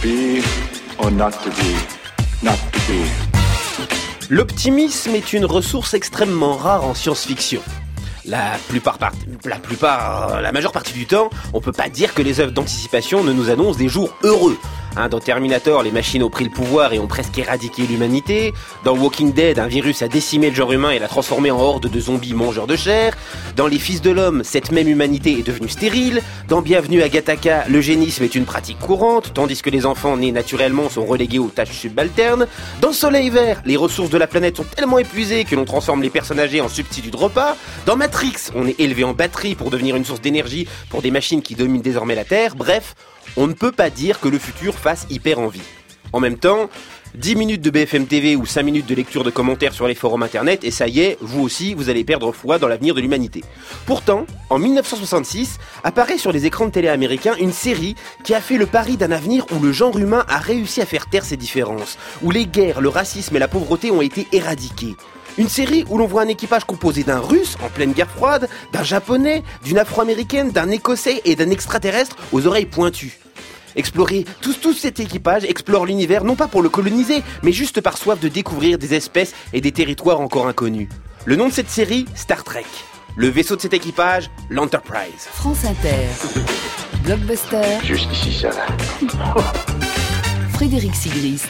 be or not to be, not to be. L'optimisme est une ressource extrêmement rare en science-fiction. La majeure partie du temps, on peut pas dire que les œuvres d'anticipation ne nous annoncent des jours heureux. Dans Terminator, les machines ont pris le pouvoir et ont presque éradiqué l'humanité. Dans Walking Dead, un virus a décimé le genre humain et l'a transformé en horde de zombies mangeurs de chair. Dans Les Fils de l'Homme, cette même humanité est devenue stérile. Dans Bienvenue à Gattaca, l'eugénisme est une pratique courante, tandis que les enfants nés naturellement sont relégués aux tâches subalternes. Dans Soleil Vert, les ressources de la planète sont tellement épuisées que l'on transforme les personnes âgées en substituts de repas. Dans Matrix, on est élevé en batterie pour devenir une source d'énergie pour des machines qui dominent désormais la Terre. Bref, on ne peut pas dire que le futur fasse hyper envie. En même temps, 10 minutes de BFM TV ou 5 minutes de lecture de commentaires sur les forums internet et ça y est, vous aussi, vous allez perdre foi dans l'avenir de l'humanité. Pourtant, en 1966, apparaît sur les écrans de télé américains une série qui a fait le pari d'un avenir où le genre humain a réussi à faire taire ses différences, où les guerres, le racisme et la pauvreté ont été éradiqués. Une série où l'on voit un équipage composé d'un Russe en pleine guerre froide, d'un Japonais, d'une Afro-américaine, d'un Écossais et d'un extraterrestre aux oreilles pointues. Explorer, tout cet équipage explore l'univers non pas pour le coloniser, mais juste par soif de découvrir des espèces et des territoires encore inconnus. Le nom de cette série, Star Trek. Le vaisseau de cet équipage, l'Enterprise. France Inter. Blockbuster. Juste ici, ça va. Frédéric Sigrist.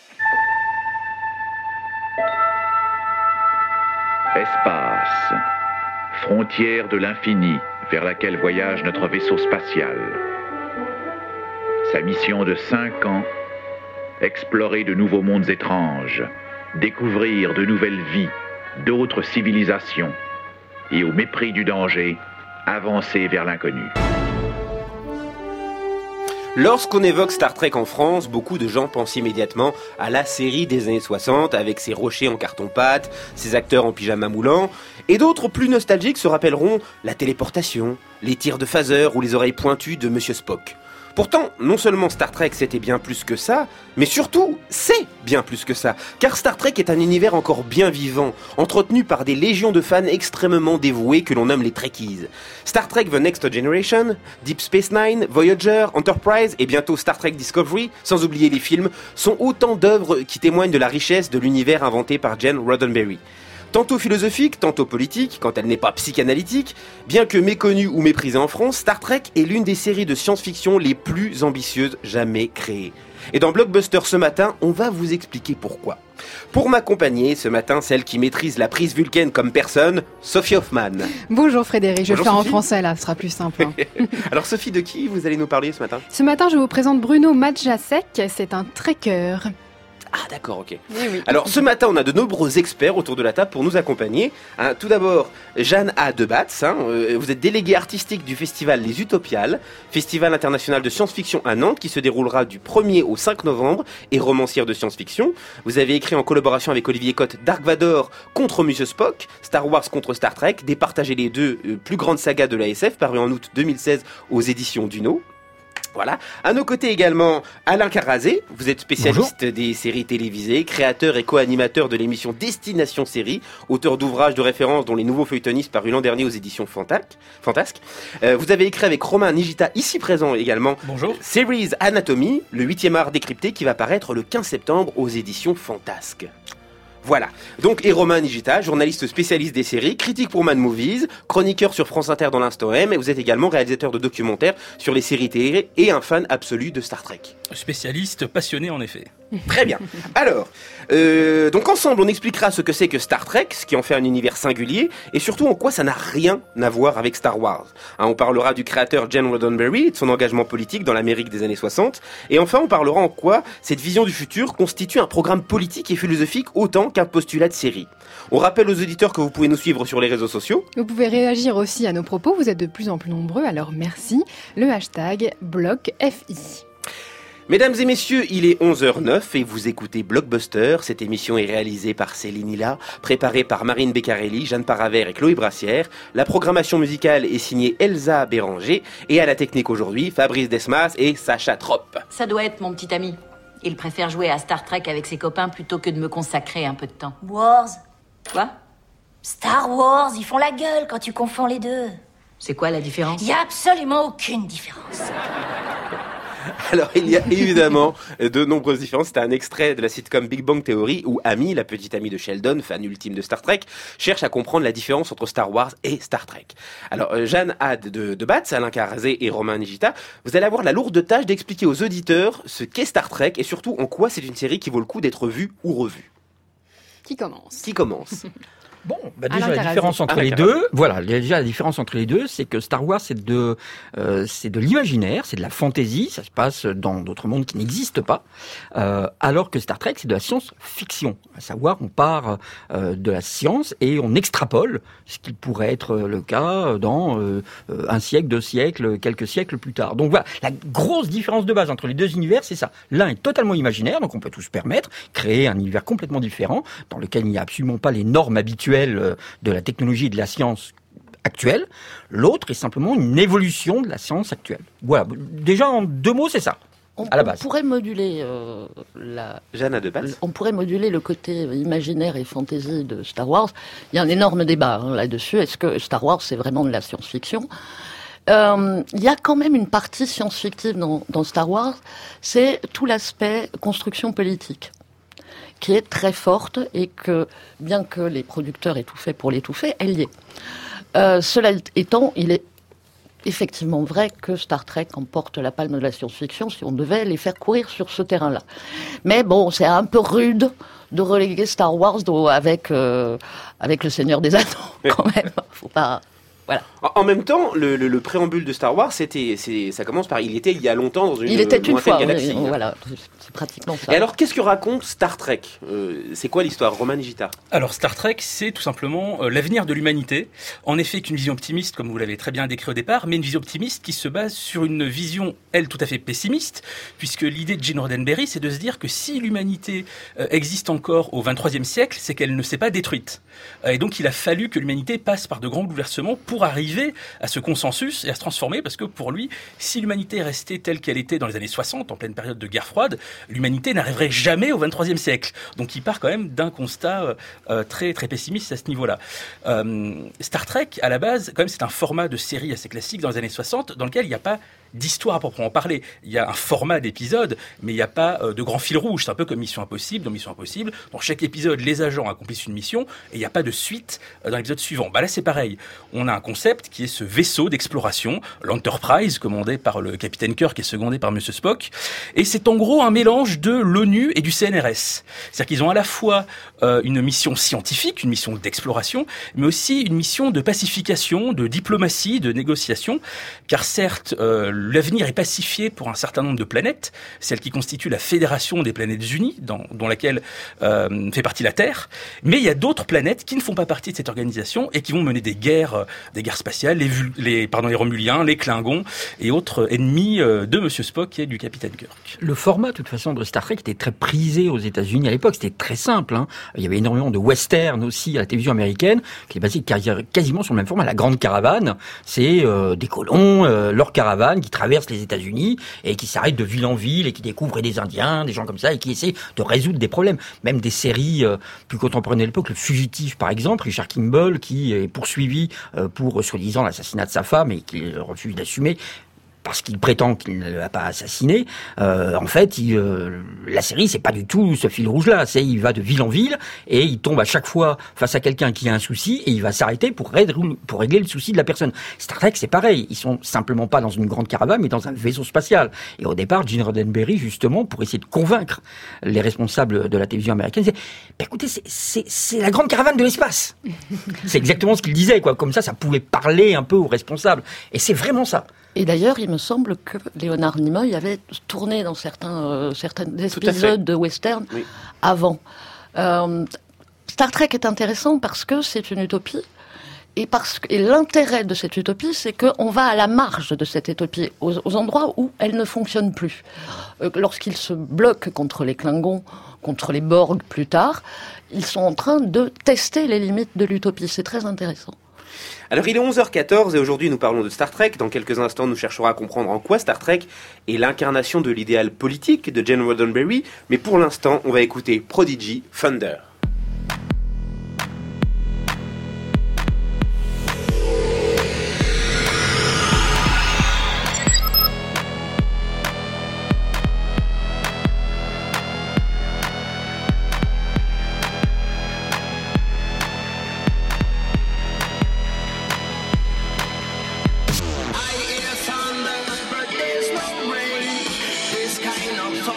Espace, frontière de l'infini vers laquelle voyage notre vaisseau spatial. Sa mission de 5 ans, explorer de nouveaux mondes étranges, découvrir de nouvelles vies, d'autres civilisations, et au mépris du danger, avancer vers l'inconnu. Lorsqu'on évoque Star Trek en France, beaucoup de gens pensent immédiatement à la série des années 60 avec ses rochers en carton-pâte, ses acteurs en pyjama moulant, et d'autres plus nostalgiques se rappelleront la téléportation, les tirs de phaser ou les oreilles pointues de Monsieur Spock. Pourtant, non seulement Star Trek c'était bien plus que ça, mais surtout, c'est bien plus que ça. Car Star Trek est un univers encore bien vivant, entretenu par des légions de fans extrêmement dévoués que l'on nomme les Trekkies. Star Trek The Next Generation, Deep Space Nine, Voyager, Enterprise et bientôt Star Trek Discovery, sans oublier les films, sont autant d'œuvres qui témoignent de la richesse de l'univers inventé par Gene Roddenberry. Tantôt philosophique, tantôt politique, quand elle n'est pas psychanalytique, bien que méconnue ou méprisée en France, Star Trek est l'une des séries de science-fiction les plus ambitieuses jamais créées. Et dans Blockbuster ce matin, on va vous expliquer pourquoi. Pour m'accompagner ce matin, celle qui maîtrise la prise Vulcaine comme personne, Sophie Hoffman. Bonjour Frédéric, je vais le faire Sophie. en français là, ce sera plus simple. Alors Sophie, de qui vous allez nous parler ce matin ? Ce matin, je vous présente Bruno Majacek, c'est un trekker. Ah d'accord, ok. Oui. Alors ce matin, on a de nombreux experts autour de la table pour nous accompagner. Tout d'abord, Jeanne A. Debatz, vous êtes déléguée artistique du festival Les Utopiales, festival international de science-fiction à Nantes qui se déroulera du 1er au 5 novembre et romancière de science-fiction. Vous avez écrit en collaboration avec Olivier Cotte Dark Vador contre Monsieur Spock, Star Wars contre Star Trek, départagez les deux plus grandes sagas de la SF parues en août 2016 aux éditions Duno. Voilà. À nos côtés également, Alain Carazé. Vous êtes spécialiste Bonjour. des séries télévisées, créateur et co-animateur de l'émission Destination Série, auteur d'ouvrages de référence dont les nouveaux feuilletonistes parus l'an dernier aux éditions Fantasque. Vous avez écrit avec Romain Nigita, ici présent également, Bonjour. Series Anatomy, le 8e art décrypté qui va paraître le 15 septembre aux éditions Fantasque. Voilà. Donc, et Romain Nigita, journaliste spécialiste des séries, critique pour Mad Movies, chroniqueur sur France Inter dans l'Instant M, et vous êtes également réalisateur de documentaires sur les séries télé et un fan absolu de Star Trek. Spécialiste passionné en effet. Très bien. Alors, donc ensemble, on expliquera ce que c'est que Star Trek, ce qui en fait un univers singulier, et surtout en quoi ça n'a rien à voir avec Star Wars. On parlera du créateur Gene Roddenberry et de son engagement politique dans l'Amérique des années 60. Et enfin, on parlera en quoi cette vision du futur constitue un programme politique et philosophique autant qu'un postulat de série. On rappelle aux auditeurs que vous pouvez nous suivre sur les réseaux sociaux. Vous pouvez réagir aussi à nos propos, vous êtes de plus en plus nombreux, alors merci. Le hashtag BlockFI. Mesdames et messieurs, il est 11h09 et vous écoutez Blockbuster. Cette émission est réalisée par Céline Hilla, préparée par Marine Beccarelli, Jeanne Paravert et Chloé Brassière. La programmation musicale est signée Elsa Béranger et à la technique aujourd'hui, Fabrice Desmas et Sacha Tropp. Ça doit être mon petit ami. Il préfère jouer à Star Trek avec ses copains plutôt que de me consacrer un peu de temps. Wars. Quoi ? Star Wars, ils font la gueule quand tu confonds les deux. C'est quoi la différence ? Il y a absolument aucune différence. Alors, il y a évidemment de nombreuses différences. C'était un extrait de la sitcom Big Bang Theory où Amy, la petite amie de Sheldon, fan ultime de Star Trek, cherche à comprendre la différence entre Star Wars et Star Trek. Alors, Jeanne Had de Batz, Alain Carazé et Romain Nigita, vous allez avoir la lourde tâche d'expliquer aux auditeurs ce qu'est Star Trek et surtout en quoi c'est une série qui vaut le coup d'être vue ou revue. Qui commence? Bon, déjà la différence entre les deux, déjà la différence entre les deux, c'est que Star Wars c'est de l'imaginaire, c'est de la fantaisie, ça se passe dans d'autres mondes qui n'existent pas, alors que Star Trek c'est de la science-fiction. À savoir, on part de la science et on extrapole ce qui pourrait être le cas dans un siècle, 2 siècles, quelques siècles plus tard. Donc voilà, la grosse différence de base entre les deux univers, c'est ça. L'un est totalement imaginaire, donc on peut tout se permettre, créer un univers complètement différent, dans lequel il n'y a absolument pas les normes habituelles de la technologie et de la science actuelle. L'autre est simplement une évolution de la science actuelle. Voilà, déjà en 2 mots, c'est ça. À la base. On pourrait moduler Jeanne de Batz. On pourrait moduler le côté imaginaire et fantasy de Star Wars. Il y a un énorme débat là-dessus. Est-ce que Star Wars c'est vraiment de la science-fiction? Il y a quand même une partie science-fictive dans Star Wars. C'est tout l'aspect construction politique, qui est très forte et que, bien que les producteurs aient tout fait pour l'étouffer, elle y est. Cela étant, il est effectivement vrai que Star Trek emporte la palme de la science-fiction si on devait les faire courir sur ce terrain-là. Mais bon, c'est un peu rude de reléguer Star Wars avec le Seigneur des Anneaux, quand même. Faut pas... Voilà. En même temps, le préambule de Star Wars, ça commence par il était il y a longtemps dans une fois, galaxie. Voilà, c'est pratiquement ça. Et alors, qu'est-ce que raconte Star Trek? C'est quoi l'histoire, Romain Nigita? Alors, Star Trek, c'est tout simplement l'avenir de l'humanité. En effet, qu'une vision optimiste, comme vous l'avez très bien décrit au départ, mais une vision optimiste qui se base sur une vision, elle, tout à fait pessimiste, puisque l'idée de Gene Roddenberry, c'est de se dire que si l'humanité existe encore au XXIIIe siècle, c'est qu'elle ne s'est pas détruite. Et donc, il a fallu que l'humanité passe par de grands bouleversements pour arriver à ce consensus et à se transformer, parce que pour lui, si l'humanité restait telle qu'elle était dans les années 60, en pleine période de guerre froide, l'humanité n'arriverait jamais au XXIIIe siècle. Donc il part quand même d'un constat très très pessimiste à ce niveau-là. Star Trek, à la base, quand même, c'est un format de série assez classique dans les années 60, dans lequel il n'y a pas d'histoire à proprement parler. Il y a un format d'épisode, mais il n'y a pas de grand fil rouge. C'est un peu comme Mission Impossible. Dans Mission Impossible, dans chaque épisode, les agents accomplissent une mission et il n'y a pas de suite dans l'épisode suivant. Là, c'est pareil. On a un concept qui est ce vaisseau d'exploration, l'Enterprise, commandé par le capitaine Kirk et secondé par Monsieur Spock. Et c'est en gros un mélange de l'ONU et du CNRS. C'est-à-dire qu'ils ont à la fois une mission scientifique, une mission d'exploration, mais aussi une mission de pacification, de diplomatie, de négociation. Car certes, l'avenir est pacifié pour un certain nombre de planètes, celle qui constitue la Fédération des planètes unies, dont laquelle fait partie la Terre. Mais il y a d'autres planètes qui ne font pas partie de cette organisation et qui vont mener des guerres spatiales, les Romuliens, les Klingons et autres ennemis de Monsieur Spock et du capitaine Kirk. Le format, de toute façon, de Star Trek était très prisé aux États-Unis à l'époque. C'était très simple. Il y avait énormément de western aussi à la télévision américaine, qui est basé quasiment sur le même format. La Grande Caravane, c'est des colons, leur caravane qui traversent les États-Unis et qui s'arrêtent de ville en ville et qui découvrent des Indiens, des gens comme ça, et qui essaient de résoudre des problèmes. Même des séries plus contemporaines de l'époque, Le Fugitif par exemple, Richard Kimball qui est poursuivi pour soi-disant l'assassinat de sa femme et qui refuse d'assumer parce qu'il prétend qu'il ne l'a pas assassiné. En fait, la série, c'est pas du tout ce fil rouge-là. Il va de ville en ville et il tombe à chaque fois face à quelqu'un qui a un souci et il va s'arrêter pour régler le souci de la personne. Star Trek, c'est pareil. Ils sont simplement pas dans une grande caravane, mais dans un vaisseau spatial. Et au départ, Gene Roddenberry, justement, pour essayer de convaincre les responsables de la télévision américaine, disait écoutez, c'est la grande caravane de l'espace. C'est exactement ce qu'il disait, quoi. Comme ça pouvait parler un peu aux responsables. Et c'est vraiment ça. Et d'ailleurs, il me semble que Leonard Nimoy avait tourné dans certains épisodes de western avant. Star Trek est intéressant parce que c'est une utopie. Et l'intérêt de cette utopie, c'est qu'on va à la marge de cette utopie, aux endroits où elle ne fonctionne plus. Lorsqu'ils se bloquent contre les Klingons, contre les Borg plus tard, ils sont en train de tester les limites de l'utopie. C'est très intéressant. Alors il est 11h14 et aujourd'hui nous parlons de Star Trek. Dans quelques instants nous chercherons à comprendre en quoi Star Trek est l'incarnation de l'idéal politique de Gene Roddenberry. Mais pour l'instant on va écouter Prodigy, Thunder.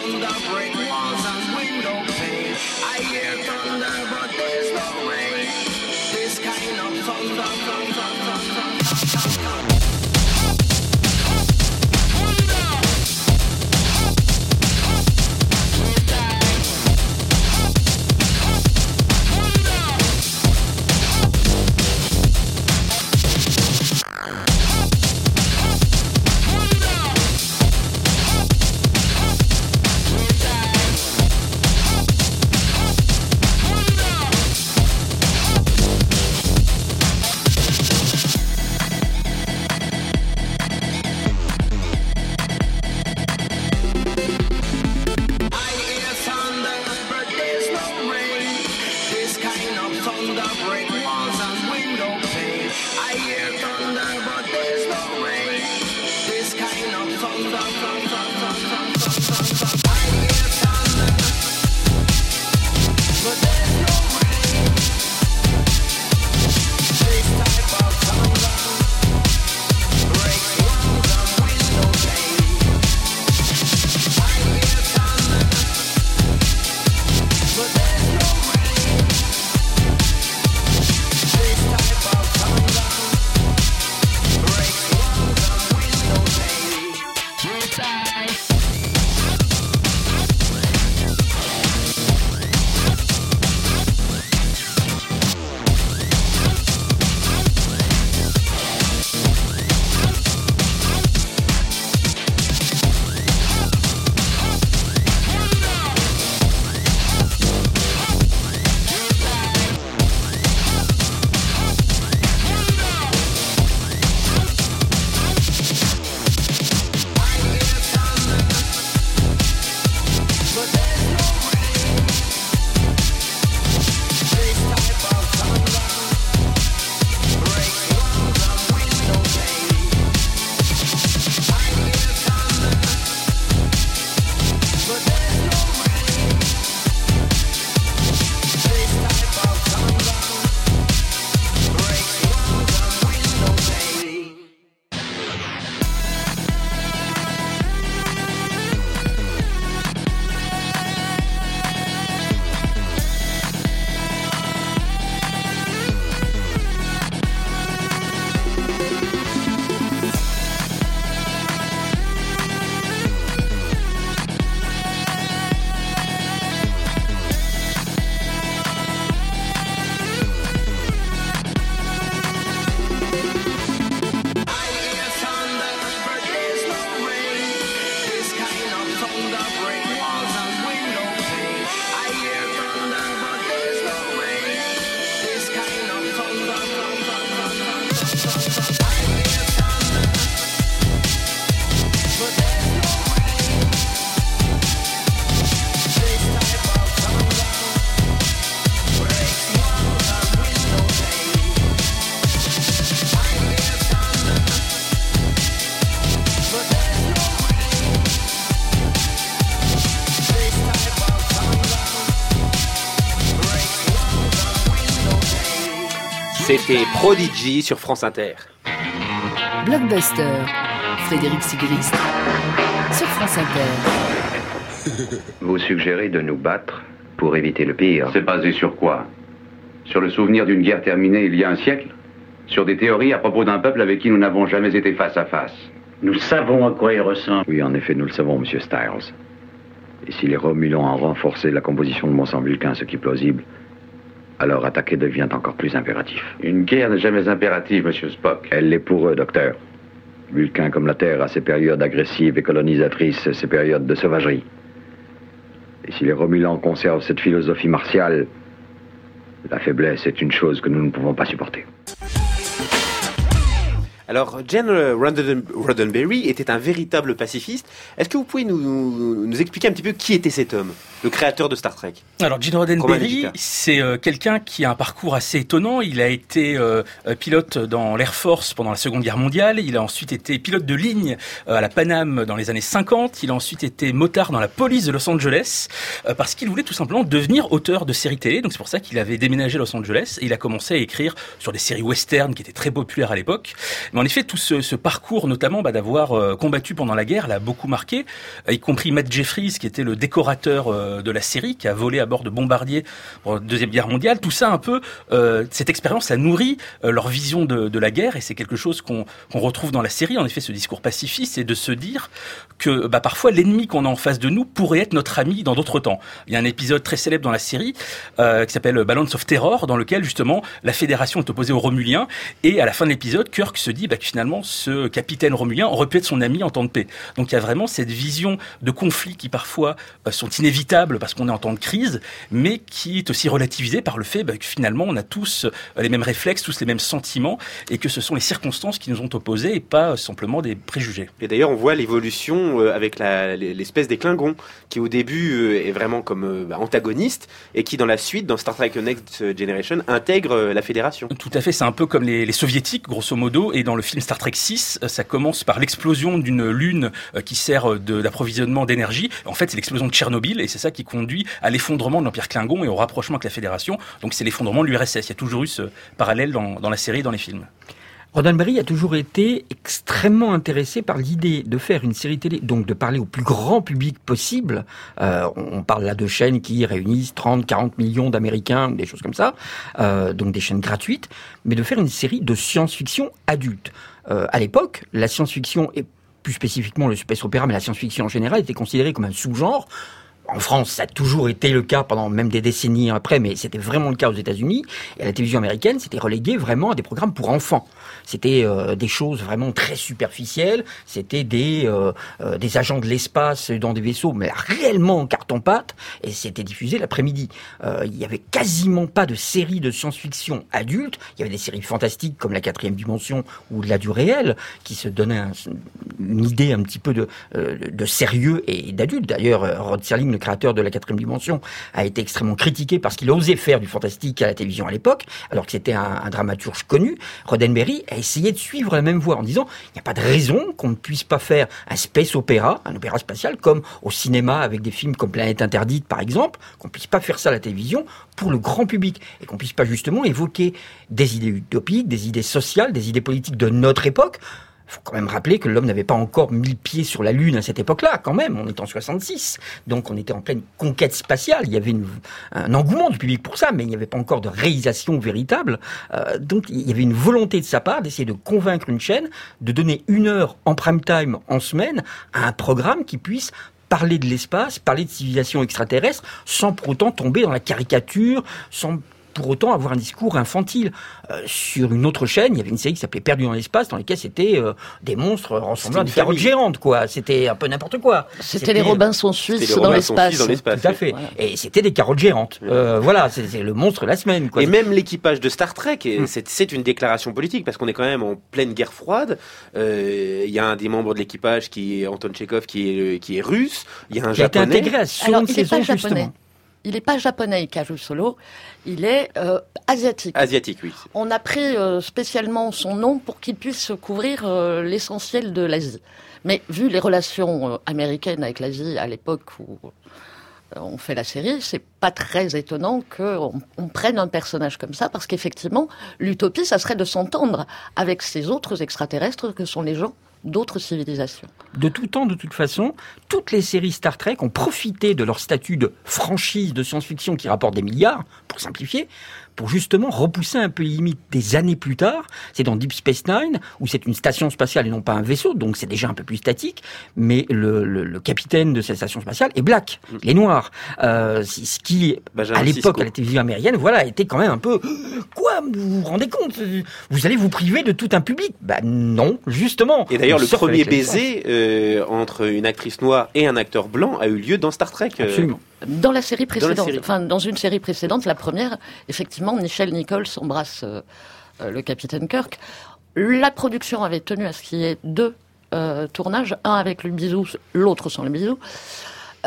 thunder break walls and window pane. I hear thunder, but there's no rain. This kind of thunder. C'était Prodigy sur France Inter. Blockbuster, Frédéric Sigrist sur France Inter. Vous suggérez de nous battre pour éviter le pire. C'est basé sur quoi? Sur le souvenir d'une guerre terminée il y a un siècle? Sur des théories à propos d'un peuple avec qui nous n'avons jamais été face à face? Nous savons à quoi il ressemble. Oui, en effet, nous le savons, Monsieur Styles. Et si les Romulans ont renforcé la composition de mon sang vulcain, ce qui est plausible, alors attaquer devient encore plus impératif. Une guerre n'est jamais impérative, Monsieur Spock. Elle l'est pour eux, docteur. Vulcain comme la Terre a ses périodes agressives et colonisatrices, ses périodes de sauvagerie. Et si les Romulans conservent cette philosophie martiale, la faiblesse est une chose que nous ne pouvons pas supporter. Alors, Gene Roddenberry était un véritable pacifiste. Est-ce que vous pouvez nous expliquer un petit peu qui était cet homme ? le créateur de Star Trek. Alors Gene Roddenberry, c'est quelqu'un qui a un parcours assez étonnant. Il a été pilote dans l'Air Force pendant la Seconde Guerre mondiale. Il a ensuite été pilote de ligne à la Pan Am dans les années 50. Il a ensuite été motard dans la police de Los Angeles parce qu'il voulait tout simplement devenir auteur de séries télé. Donc c'est pour ça qu'il avait déménagé à Los Angeles et il a commencé à écrire sur des séries western qui étaient très populaires à l'époque. Mais en effet, tout ce parcours, notamment d'avoir combattu pendant la guerre, l'a beaucoup marqué, y compris Matt Jeffries, qui était le décorateur de la série, qui a volé à bord de bombardiers pour la Deuxième Guerre mondiale. Tout ça, un peu, cette expérience a nourri leur vision de la guerre, et c'est quelque chose qu'on retrouve dans la série, en effet, ce discours pacifiste, c'est de se dire que parfois l'ennemi qu'on a en face de nous pourrait être notre ami dans d'autres temps. Il y a un épisode très célèbre dans la série qui s'appelle Balance of Terror, dans lequel justement la Fédération est opposée aux Romuliens, et à la fin de l'épisode, Kirk se dit que finalement ce capitaine romulien aurait pu être son ami en temps de paix. Donc il y a vraiment cette vision de conflits qui parfois sont inévitables parce qu'on est en temps de crise, mais qui est aussi relativisée par le fait que finalement on a tous les mêmes réflexes, tous les mêmes sentiments, et que ce sont les circonstances qui nous ont opposés et pas simplement des préjugés. Et d'ailleurs on voit l'évolution avec l'espèce des Klingons, qui au début est vraiment comme antagoniste, et qui dans la suite, dans Star Trek Next Generation, intègre la Fédération. Tout à fait, c'est un peu comme les soviétiques, grosso modo, et dans le film Star Trek 6, ça commence par l'explosion d'une lune qui sert d'approvisionnement d'énergie. En fait, c'est l'explosion de Tchernobyl, et c'est ça qui conduit à l'effondrement de l'Empire Klingon et au rapprochement avec la Fédération. Donc c'est l'effondrement de l'URSS. Il y a toujours eu ce parallèle dans la série et dans les films. Roddenberry a toujours été extrêmement intéressé par l'idée de faire une série télé, donc de parler au plus grand public possible. On parle là de chaînes qui réunissent 30, 40 millions d'Américains, des choses comme ça, donc des chaînes gratuites, mais de faire une série de science-fiction adulte. À l'époque, la science-fiction, et plus spécifiquement le space opéra, mais la science-fiction en général, était considérée comme un sous-genre. En France, ça a toujours été le cas pendant même des décennies après, mais c'était vraiment le cas aux États-Unis. Et à la télévision américaine, c'était relégué vraiment à des programmes pour enfants. C'était des choses vraiment très superficielles. C'était des agents de l'espace dans des vaisseaux, mais réellement en carton-pâte. Et c'était diffusé l'après-midi. Il y avait quasiment pas de séries de science-fiction adultes. Il y avait des séries fantastiques comme La Quatrième Dimension ou Au-delà du réel, qui se donnaient une idée un petit peu de sérieux et d'adulte. D'ailleurs, Rod Serling, le créateur de La Quatrième Dimension, a été extrêmement critiqué parce qu'il osait faire du fantastique à la télévision à l'époque, alors que c'était un dramaturge connu. Roddenberry a essayé de suivre la même voie en disant il n'y a pas de raison qu'on ne puisse pas faire un space opéra, un opéra spatial, comme au cinéma avec des films comme Planète Interdite par exemple, qu'on ne puisse pas faire ça à la télévision pour le grand public, et qu'on ne puisse pas justement évoquer des idées utopiques, des idées sociales, des idées politiques de notre époque. Il faut quand même rappeler que l'homme n'avait pas encore mis le pied sur la Lune à cette époque-là, quand même. On était en 66. Donc on était en pleine conquête spatiale. Il y avait un engouement du public pour ça, mais il n'y avait pas encore de réalisation véritable. Donc il y avait une volonté de sa part d'essayer de convaincre une chaîne de donner 1 heure en prime time en semaine à un programme qui puisse parler de l'espace, parler de civilisation extraterrestre, sans pour autant tomber dans la caricature, sans pour autant avoir un discours infantile. Sur une autre chaîne, il y avait une série qui s'appelait Perdu dans l'espace, dans laquelle c'était des monstres ressemblant à des carottes géantes, quoi. C'était un peu n'importe quoi. C'était les Robinson suisses dans l'espace. Tout à fait. Voilà. Et c'était des carottes géantes. Voilà, c'est le monstre de la semaine, quoi. Et même l'équipage de Star Trek, c'est une déclaration politique, parce qu'on est quand même en pleine guerre froide. Il y a un des membres de l'équipage qui est Anton Tchekhov, qui est russe. Il y a un japonais. Qui a été intégré à seconde saison, justement. Il n'est pas japonais, Kaju Solo, il est asiatique. Asiatique, oui. On a pris spécialement son nom pour qu'il puisse couvrir l'essentiel de l'Asie. Mais vu les relations américaines avec l'Asie à l'époque où on fait la série, c'est pas très étonnant qu'on prenne un personnage comme ça, parce qu'effectivement, l'utopie, ça serait de s'entendre avec ces autres extraterrestres que sont les gens d'autres civilisations. De tout temps, de toute façon, toutes les séries Star Trek ont profité de leur statut de franchise de science-fiction qui rapporte des milliards, pour simplifier, pour justement repousser un peu les limites des années plus tard. C'est dans Deep Space Nine, où c'est une station spatiale et non pas un vaisseau, donc c'est déjà un peu plus statique, mais le capitaine de cette station spatiale est black, il est noir. Ce qui, à l'époque, à la télévision américaine, voilà, était quand même un peu... Quoi ? Vous vous rendez compte ? Vous allez vous priver de tout un public ? Non, justement. Et d'ailleurs, le premier baiser entre une actrice noire et un acteur blanc a eu lieu dans Star Trek. Absolument. Dans la série précédente, dans une série précédente, la première, effectivement, Nichelle Nichols embrasse le capitaine Kirk. La production avait tenu à ce qu'il y ait 2 tournages, un avec le bisou, l'autre sans le bisou.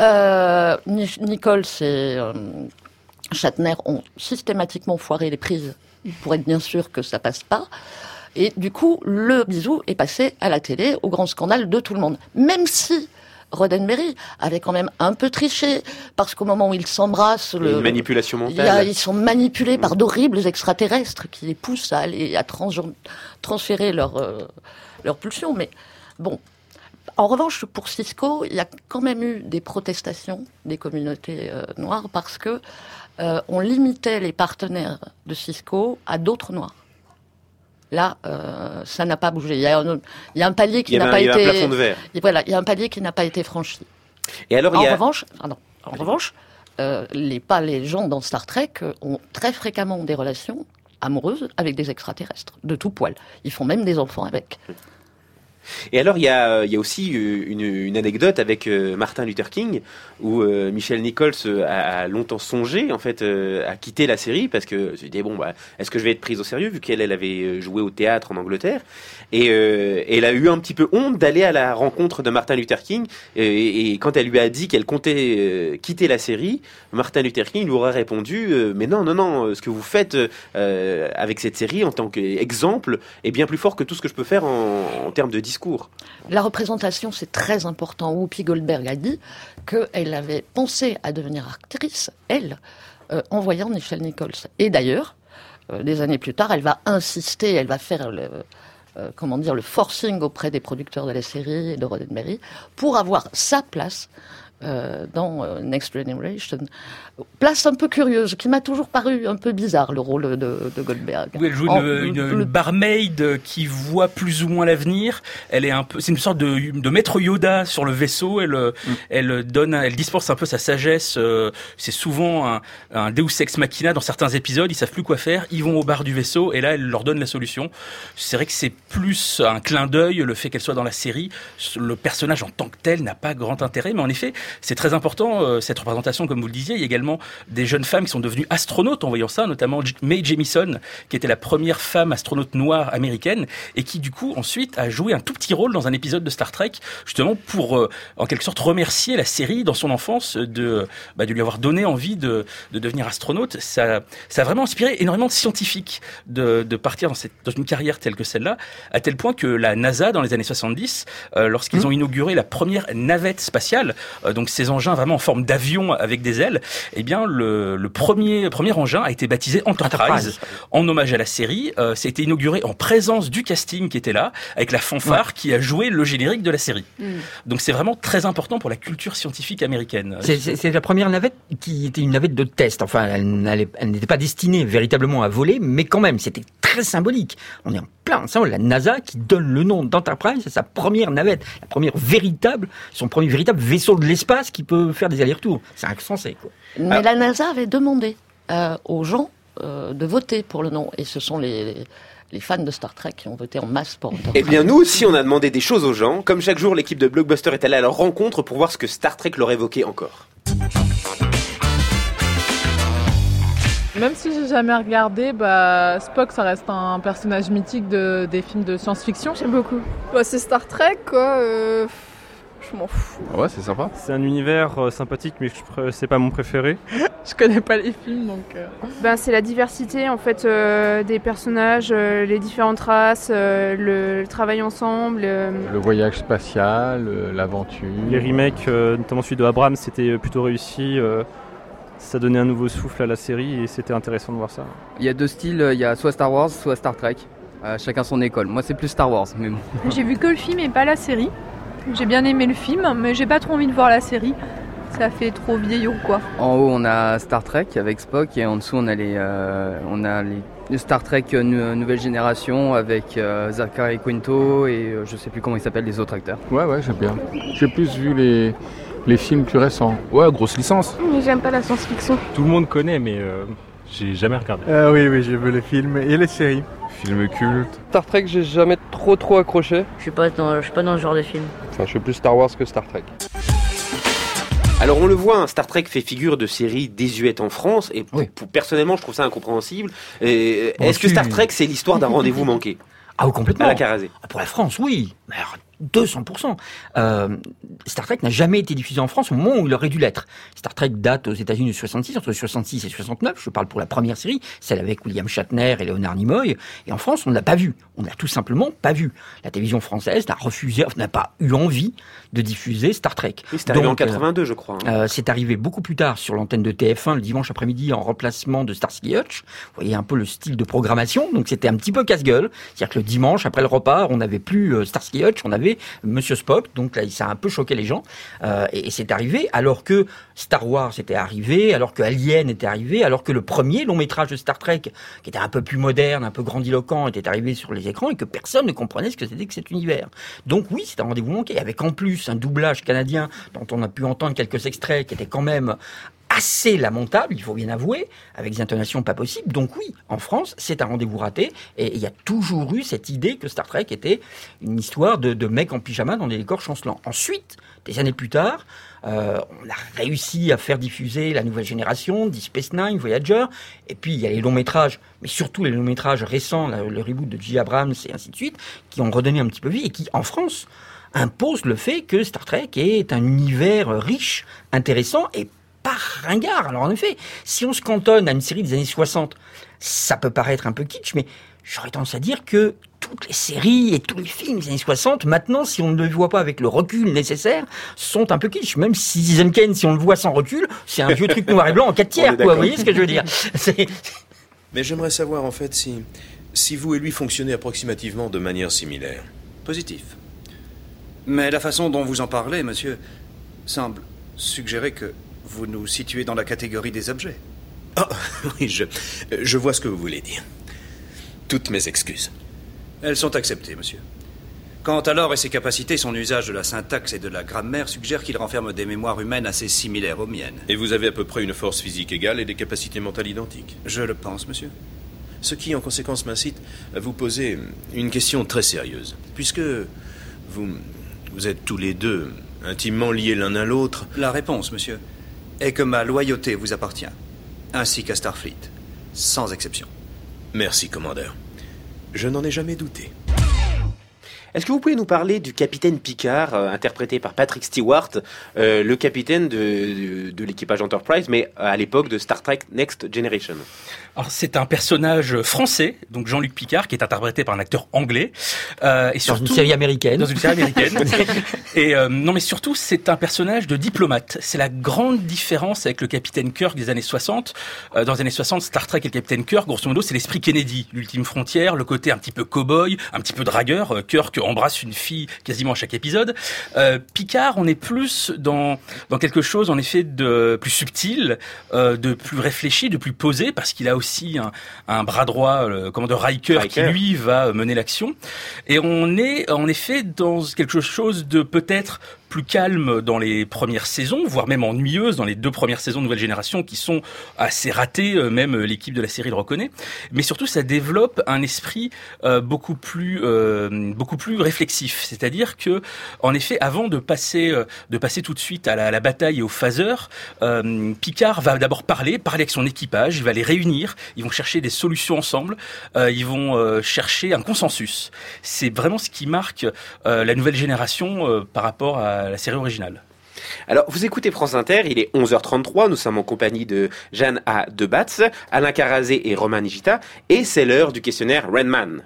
Nichols et Shatner ont systématiquement foiré les prises pour être bien sûr que ça passe pas. Et du coup, le bisou est passé à la télé, au grand scandale de tout le monde. Même si Roddenberry avait quand même un peu triché, parce qu'au moment où ils s'embrassent... Une manipulation mentale. Ils sont manipulés par d'horribles extraterrestres qui les poussent à transférer leur pulsion. Mais bon, en revanche, pour Cisco, il y a quand même eu des protestations des communautés noires parce que on limitait les partenaires de Cisco à d'autres noirs. Là, ça n'a pas bougé. Il y a un palier qui n'a pas été. Il y a un plafond de verre. Voilà, il y a un palier qui n'a pas été franchi. Et alors, En revanche, les gens dans Star Trek ont très fréquemment des relations amoureuses avec des extraterrestres de tout poil. Ils font même des enfants avec. Et alors, il y a aussi une anecdote avec Martin Luther King, où Michelle Nichols a longtemps songé, en fait, à quitter la série, parce que je disais, est-ce que je vais être prise au sérieux, vu qu'elle avait joué au théâtre en Angleterre, et elle a eu un petit peu honte d'aller à la rencontre de Martin Luther King, et quand elle lui a dit qu'elle comptait quitter la série, Martin Luther King lui aurait répondu, mais non, ce que vous faites avec cette série en tant qu'exemple est bien plus fort que tout ce que je peux faire en termes de discours. La représentation, c'est très important. Whoopi Goldberg a dit qu'elle avait pensé à devenir actrice, en voyant Michelle Nichols. Et d'ailleurs, des années plus tard, elle va insister, elle va faire le forcing auprès des producteurs de la série et de Roddenberry pour avoir sa place dans Next Generation. Place un peu curieuse, qui m'a toujours paru un peu bizarre, le rôle de Goldberg. Oui, elle joue une barmaid qui voit plus ou moins l'avenir. C'est une sorte de maître Yoda sur le vaisseau. Elle dispense un peu sa sagesse. C'est souvent un Deus Ex Machina dans certains épisodes. Ils savent plus quoi faire. Ils vont au bar du vaisseau et là, elle leur donne la solution. C'est vrai que c'est plus un clin d'œil, le fait qu'elle soit dans la série. Le personnage en tant que tel n'a pas grand intérêt, mais en effet, c'est très important, cette représentation, comme vous le disiez. Il y a également des jeunes femmes qui sont devenues astronautes en voyant ça, notamment Mae Jemison, qui était la première femme astronaute noire américaine, et qui, du coup, ensuite, a joué un tout petit rôle dans un épisode de Star Trek, justement pour, en quelque sorte, remercier la série dans son enfance de lui avoir donné envie de devenir astronaute. Ça a vraiment inspiré énormément de scientifiques de partir dans une carrière telle que celle-là, à tel point que la NASA, dans les années 70, lorsqu'ils ont inauguré la première navette spatiale, donc ces engins vraiment en forme d'avion avec des ailes, eh bien le premier engin a été baptisé Enterprise en hommage à la série. Ça a été inauguré en présence du casting qui était là, avec la fanfare qui a joué le générique de la série. Donc c'est vraiment très important pour la culture scientifique américaine. C'est la première navette qui était une navette de test. Enfin, elle n'était pas destinée véritablement à voler, mais quand même, c'était très symbolique. On est en plein, la NASA qui donne le nom d'Enterprise à sa première navette, son premier véritable vaisseau de l'espace qui peut faire des allers-retours. C'est insensé, quoi. Mais la NASA avait demandé aux gens de voter pour le nom, et ce sont les fans de Star Trek qui ont voté en masse pour Enterprise. Eh bien, nous aussi, on a demandé des choses aux gens. Comme chaque jour, l'équipe de Blockbuster est allée à leur rencontre pour voir ce que Star Trek leur évoquait encore. Même si j'ai jamais regardé, Spock, ça reste un personnage mythique des films de science-fiction. J'aime beaucoup. C'est Star Trek, quoi. Je m'en fous. Ouais, c'est sympa. C'est un univers sympathique, mais c'est pas mon préféré. Je connais pas les films, donc... c'est la diversité, en fait, des personnages, les différentes races, le travail ensemble. Le voyage spatial, l'aventure. Les remakes, notamment celui de Abrams, c'était plutôt réussi. Ça donnait un nouveau souffle à la série et c'était intéressant de voir ça. Il y a deux styles, il y a soit Star Wars, soit Star Trek. Chacun son école. Moi, c'est plus Star Wars, mais bon. J'ai vu que le film et pas la série. J'ai bien aimé le film, mais j'ai pas trop envie de voir la série. Ça fait trop vieillot, quoi. En haut, on a Star Trek avec Spock et en dessous, on a les Star Trek nouvelle génération avec Zachary Quinto et je sais plus comment ils s'appellent les autres acteurs. Ouais, j'aime bien. J'ai plus vu les films plus récents. Ouais, grosse licence. Mais j'aime pas la science-fiction. Tout le monde connaît, mais j'ai jamais regardé. Oui, j'ai vu les films et les séries. Films cultes. Star Trek, j'ai jamais trop accroché. Je suis pas dans ce genre de film. Enfin, je suis plus Star Wars que Star Trek. Alors on le voit, Star Trek fait figure de série désuète en France, et personnellement je trouve ça incompréhensible. Est-ce que Star Trek c'est l'histoire d'un rendez-vous manqué ? Ah, complètement. À la Carazé. Pour la France, oui. Mais 200%. Star Trek n'a jamais été diffusé en France au moment où il aurait dû l'être. Star Trek date aux États-Unis de 66, entre 66 et 69. Je parle pour la première série, celle avec William Shatner et Leonard Nimoy. Et en France, on ne l'a pas vu. On ne l'a tout simplement pas vu. La télévision française n'a pas eu envie de diffuser Star Trek. Oui, c'est arrivé en 82, je crois. C'est arrivé beaucoup plus tard sur l'antenne de TF1 le dimanche après-midi en remplacement de Starsky Hutch. Vous voyez un peu le style de programmation. Donc c'était un petit peu casse-gueule. C'est-à-dire que le dimanche, après le repas, on n'avait plus Starsky Hutch, on avait Monsieur Spock. Donc là, ça a un peu choqué les gens. Et c'est arrivé alors que Star Wars était arrivé, alors que Alien était arrivé, alors que le premier long métrage de Star Trek, qui était un peu plus moderne, un peu grandiloquent, était arrivé sur les écrans et que personne ne comprenait ce que c'était que cet univers. Donc oui, c'est un rendez-vous manqué, avec en plus un doublage canadien dont on a pu entendre quelques extraits qui étaient quand même assez lamentable, il faut bien avouer, avec des intonations pas possibles. Donc oui, en France, c'est un rendez-vous raté, et il y a toujours eu cette idée que Star Trek était une histoire de mecs en pyjama dans des décors chancelants. Ensuite, des années plus tard, on a réussi à faire diffuser la nouvelle génération, Deep Space Nine, Voyager, et puis il y a les longs métrages, mais surtout les longs métrages récents, le reboot de J. Abrams et ainsi de suite, qui ont redonné un petit peu vie, et qui, en France, imposent le fait que Star Trek est un univers riche, intéressant, et pas ringard. Alors en effet, si on se cantonne à une série des années 60, ça peut paraître un peu kitsch, mais j'aurais tendance à dire que toutes les séries et tous les films des années 60, maintenant, si on ne le voit pas avec le recul nécessaire, sont un peu kitsch. Même si Citizen Kane, si on le voit sans recul, c'est un vieux truc noir et blanc en 4 tiers, quoi. Vous voyez ce que je veux dire? Mais j'aimerais savoir, en fait, si vous et lui fonctionnez approximativement de manière similaire. Positif. Mais la façon dont vous en parlez, monsieur, semble suggérer que vous nous situez dans la catégorie des objets. Ah, oui, je vois ce que vous voulez dire. Toutes mes excuses. Elles sont acceptées, monsieur. Quant à l'or et ses capacités, son usage de la syntaxe et de la grammaire suggère qu'il renferme des mémoires humaines assez similaires aux miennes. Et vous avez à peu près une force physique égale et des capacités mentales identiques. Je le pense, monsieur. Ce qui, en conséquence, m'incite à vous poser une question très sérieuse. Puisque vous êtes tous les deux intimement liés l'un à l'autre... La réponse, monsieur, est que ma loyauté vous appartient, ainsi qu'à Starfleet, sans exception. Merci, commandeur. Je n'en ai jamais douté. Est-ce que vous pouvez nous parler du capitaine Picard, interprété par Patrick Stewart, le capitaine de l'équipage Enterprise, mais à l'époque de Star Trek Next Generation? Alors, c'est un personnage français, donc Jean-Luc Picard, qui est interprété par un acteur anglais. Et surtout, dans une série américaine. Dans une série américaine. Et non, mais surtout, c'est un personnage de diplomate. C'est la grande différence avec le capitaine Kirk des années 60. Dans les années 60, Star Trek et le capitaine Kirk, grosso modo, c'est l'esprit Kennedy, l'ultime frontière, le côté un petit peu cow-boy, un petit peu dragueur. Kirk embrasse une fille quasiment à chaque épisode. Picard, on est plus dans quelque chose, en effet, de plus subtil, de plus réfléchi, de plus posé, parce qu'il a aussi un bras droit, le commandeur Riker, qui lui va mener l'action. Et on est en effet dans quelque chose de peut-être plus calme dans les premières saisons, voire même ennuyeuse dans les 2 premières saisons de Nouvelle Génération qui sont assez ratées, même l'équipe de la série le reconnaît. Mais surtout, ça développe un esprit beaucoup plus réflexif. C'est-à-dire que, en effet, avant de passer tout de suite à la bataille et au phaser, Picard va d'abord parler avec son équipage, il va les réunir, ils vont chercher des solutions ensemble, ils vont chercher un consensus. C'est vraiment ce qui marque la Nouvelle Génération par rapport à la série originale. Alors, vous écoutez France Inter, il est 11h33, nous sommes en compagnie de Jeanne A. Debatz, Alain Carazé et Romain Nigita, et c'est l'heure du questionnaire Rainman.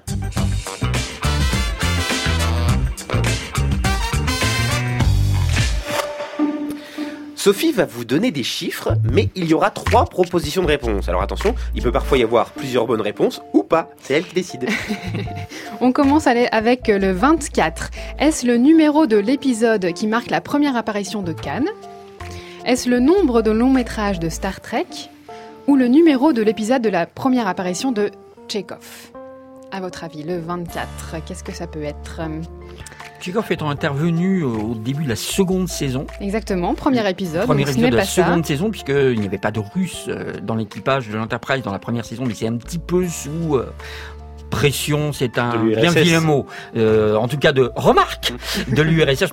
Sophie va vous donner des chiffres, mais il y aura 3 propositions de réponse. Alors attention, il peut parfois y avoir plusieurs bonnes réponses ou pas. C'est elle qui décide. On commence avec le 24. Est-ce le numéro de l'épisode qui marque la première apparition de Khan? Est-ce le nombre de longs métrages de Star Trek? Ou le numéro de l'épisode de la première apparition de Chekhov? À votre avis, le 24, qu'est-ce que ça peut être? Chekhov étant intervenu au début de la seconde saison. Exactement, premier épisode. Premier épisode de la seconde saison, puisqu'il n'y avait pas de Russes dans l'équipage de l'Enterprise dans la première saison, mais c'est un petit peu sous pression, c'est un bien vilain mot. En tout cas de remarque de l'URSS.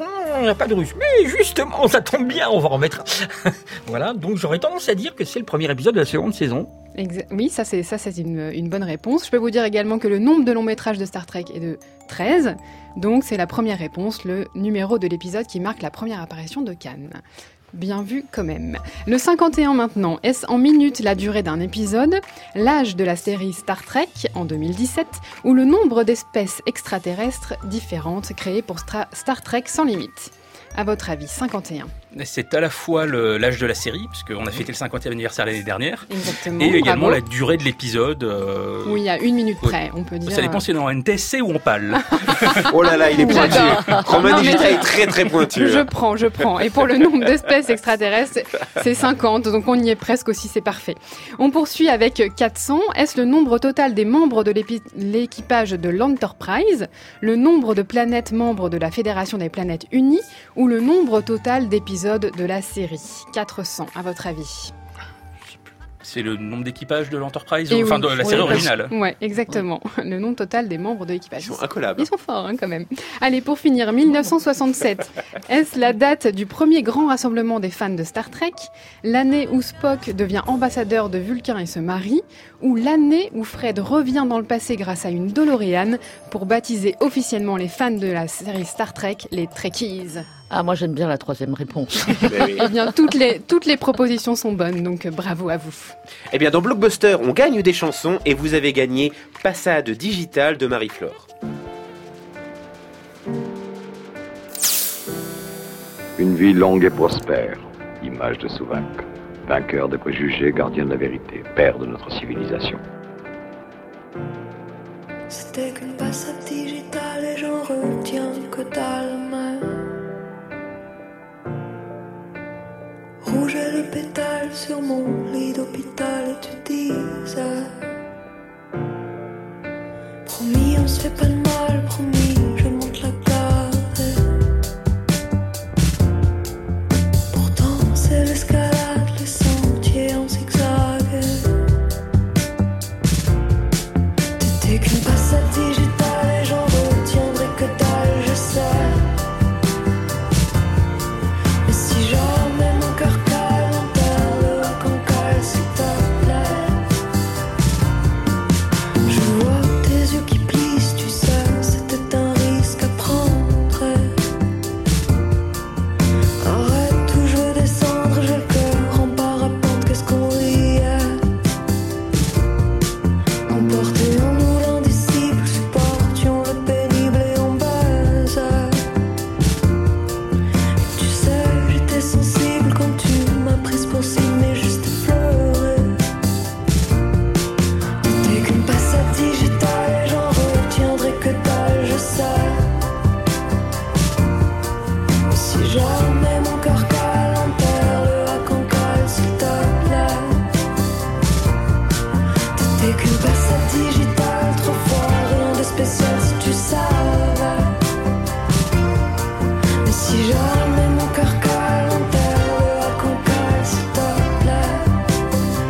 on n'a pas de russe. Mais justement, ça tombe bien, on va en mettre. Voilà, donc j'aurais tendance à dire que c'est le premier épisode de la seconde saison. Oui, ça c'est une bonne réponse. Je peux vous dire également que le nombre de longs métrages de Star Trek est de 13. Donc c'est la première réponse, le numéro de l'épisode qui marque la première apparition de Khan. Bien vu quand même. Le 51 maintenant, est-ce en minutes la durée d'un épisode, l'âge de la série Star Trek en 2017 ou le nombre d'espèces extraterrestres différentes créées pour Star Trek sans limite? À votre avis, 51. C'est à la fois l'âge de la série, puisqu'on a fêté le 50e anniversaire l'année dernière, Exactement, et également bravo. la durée de l'épisode. Oui, à 1 minute près, on peut dire. Ça dépend si on est en NTSC ou en PAL. Oh là là, il est pointu. Romain Digita est très très pointu. Je prends. Et pour le nombre d'espèces extraterrestres, c'est 50, donc on y est presque aussi, c'est parfait. On poursuit avec 400. Est-ce le nombre total des membres de l'équipage de l'Enterprise, le nombre de planètes membres de la Fédération des Planètes Unies, ou le nombre total d'épisodes de la série? 400, à votre avis? C'est le nombre d'équipages de l'Enterprise, Et enfin oui, de la série originale. Ouais, exactement. Le nombre total des membres de l'équipage. Ils sont incollables. Ils sont forts, quand même. Allez, pour finir, 1967. Est-ce la date du premier grand rassemblement des fans de Star Trek, l'année où Spock devient ambassadeur de Vulcain et se marie, ou l'année où Fred revient dans le passé grâce à une DeLorean pour baptiser officiellement les fans de la série Star Trek les Trekkies? Ah, moi j'aime bien la troisième réponse. Eh bien, toutes les propositions sont bonnes, donc bravo à vous. Eh bien, dans Blockbuster, on gagne des chansons et vous avez gagné Passade Digital de Marie-Flore. Une vie longue et prospère, image de Souvak, vainqueur des préjugés, gardien de la vérité, père de notre civilisation. C'était qu'une passade digitale et j'en retiens que dalle même. Rouge est le pétale sur mon lit d'hôpital et tu disais promis on se fait pas de mal, promis je monte la garde. Pourtant c'est l'escalade, les sentiers en zigzag. T'étais qu'une passade digitale et j'en retiendrai que dalle, je sais. Mais si jamais mon cœur cale, enterre-le à Cancale, s'il te plaît. Je vois tes yeux qui plissent, tu sais, c'était un risque à prendre. Arrête tout, je veux descendre, j'ai le cœur en parapente, qu'est-ce qu'on riait. Emportés en nous l'indicible, supportions le pénible et on baisait. Tu sais, j'étais sensible quand tu m'as prise pour cible, mais juste effleurée. T'étais qu'une passade digitale et j'en retiendrai que dalle, je sais. Mais si jamais mon cœur cale, enterre-le à Cancale, s'il te plaît. T'étais qu'une passade digitale, trop fort, rien de spécial si tu savais. Mais si jamais mon cœur cale, enterre-le à Cancale, s'il te plaît.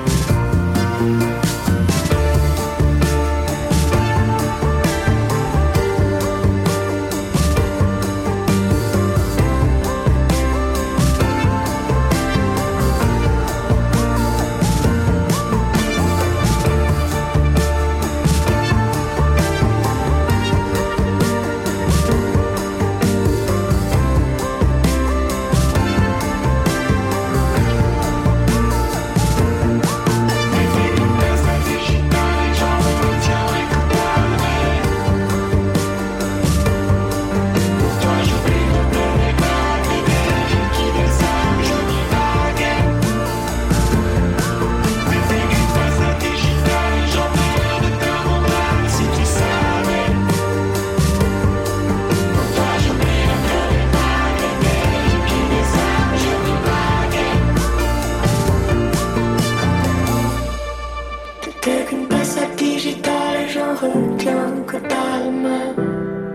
T'étais qu'une passade digitale et j'en retiens que dalle même.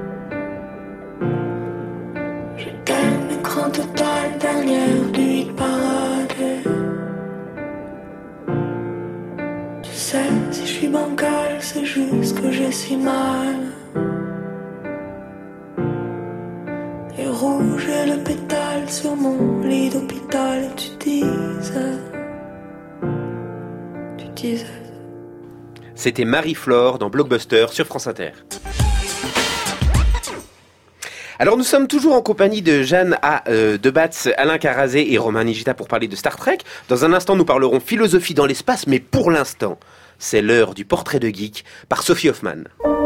J'étais un écran total, dernière du hit parade. Tu sais, si je suis bancale, c'est juste que j'ai si mal. Et rouge est le pétale lit d'hôpital, tu disais. C'était Marie-Flore dans Blockbuster sur France Inter. Alors nous sommes toujours en compagnie de Jeanne A. Debatz, Alain Carazé et Romain Nigita pour parler de Star Trek. Dans un instant, nous parlerons philosophie dans l'espace, mais pour l'instant, c'est l'heure du portrait de geek par Sophie Hoffman.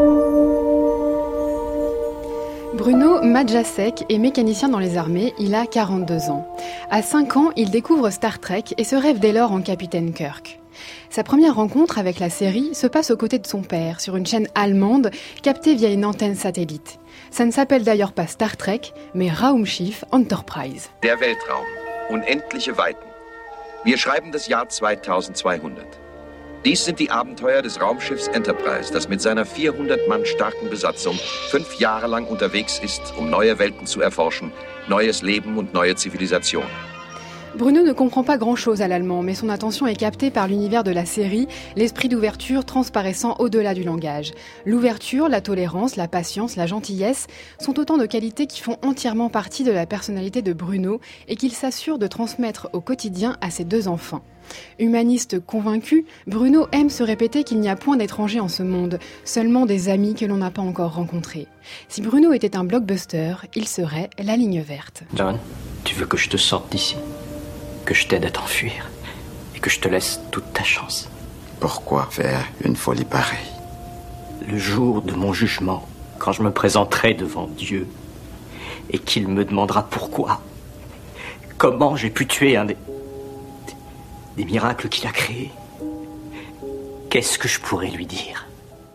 Bruno Majacek est mécanicien dans les armées, il a 42 ans. À 5 ans, il découvre Star Trek et se rêve dès lors en Capitaine Kirk. Sa première rencontre avec la série se passe aux côtés de son père, sur une chaîne allemande, captée via une antenne satellite. Ça ne s'appelle d'ailleurs pas Star Trek, mais Raumschiff Enterprise. Der Weltraum. Unendliche Weiten. Wir schreiben das Jahr 2200. Dies sind die Abenteuer des Raumschiffs Enterprise, das mit seiner 400 Mann starken Besatzung 5 Jahre lang unterwegs ist, um neue Welten zu erforschen, neues Leben und neue Zivilisation. Bruno ne comprend pas grand-chose à l'allemand, mais son attention est captée par l'univers de la série, l'esprit d'ouverture transparaissant au-delà du langage. L'ouverture, la tolérance, la patience, la gentillesse sont autant de qualités qui font entièrement partie de la personnalité de Bruno et qu'il s'assure de transmettre au quotidien à ses 2 enfants. Humaniste convaincu, Bruno aime se répéter qu'il n'y a point d'étrangers en ce monde, seulement des amis que l'on n'a pas encore rencontrés. Si Bruno était un blockbuster, il serait la ligne verte. John, tu veux que je te sorte d'ici ? Que je t'aide à t'enfuir et que je te laisse toute ta chance. Pourquoi faire une folie pareille ? Le jour de mon jugement, quand je me présenterai devant Dieu et qu'il me demandera pourquoi, comment j'ai pu tuer un des miracles qu'il a créés, qu'est-ce que je pourrais lui dire ?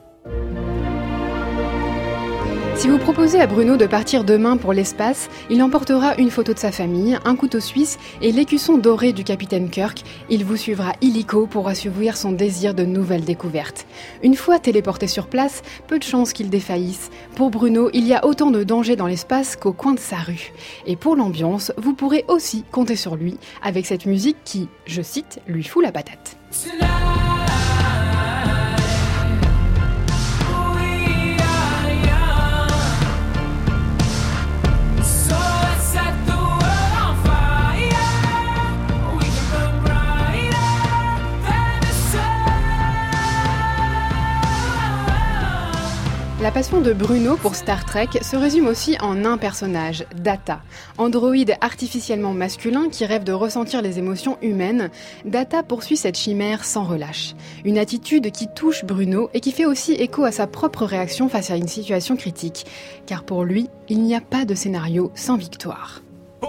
Si vous proposez à Bruno de partir demain pour l'espace, il emportera une photo de sa famille, un couteau suisse et l'écusson doré du capitaine Kirk. Il vous suivra illico pour assouvir son désir de nouvelles découvertes. Une fois téléporté sur place, peu de chances qu'il défaillisse. Pour Bruno, il y a autant de dangers dans l'espace qu'au coin de sa rue. Et pour l'ambiance, vous pourrez aussi compter sur lui avec cette musique qui, je cite, lui fout la patate. La passion de Bruno pour Star Trek se résume aussi en un personnage, Data. Androïde artificiellement masculin qui rêve de ressentir les émotions humaines, Data poursuit cette chimère sans relâche. Une attitude qui touche Bruno et qui fait aussi écho à sa propre réaction face à une situation critique. Car pour lui, il n'y a pas de scénario sans victoire.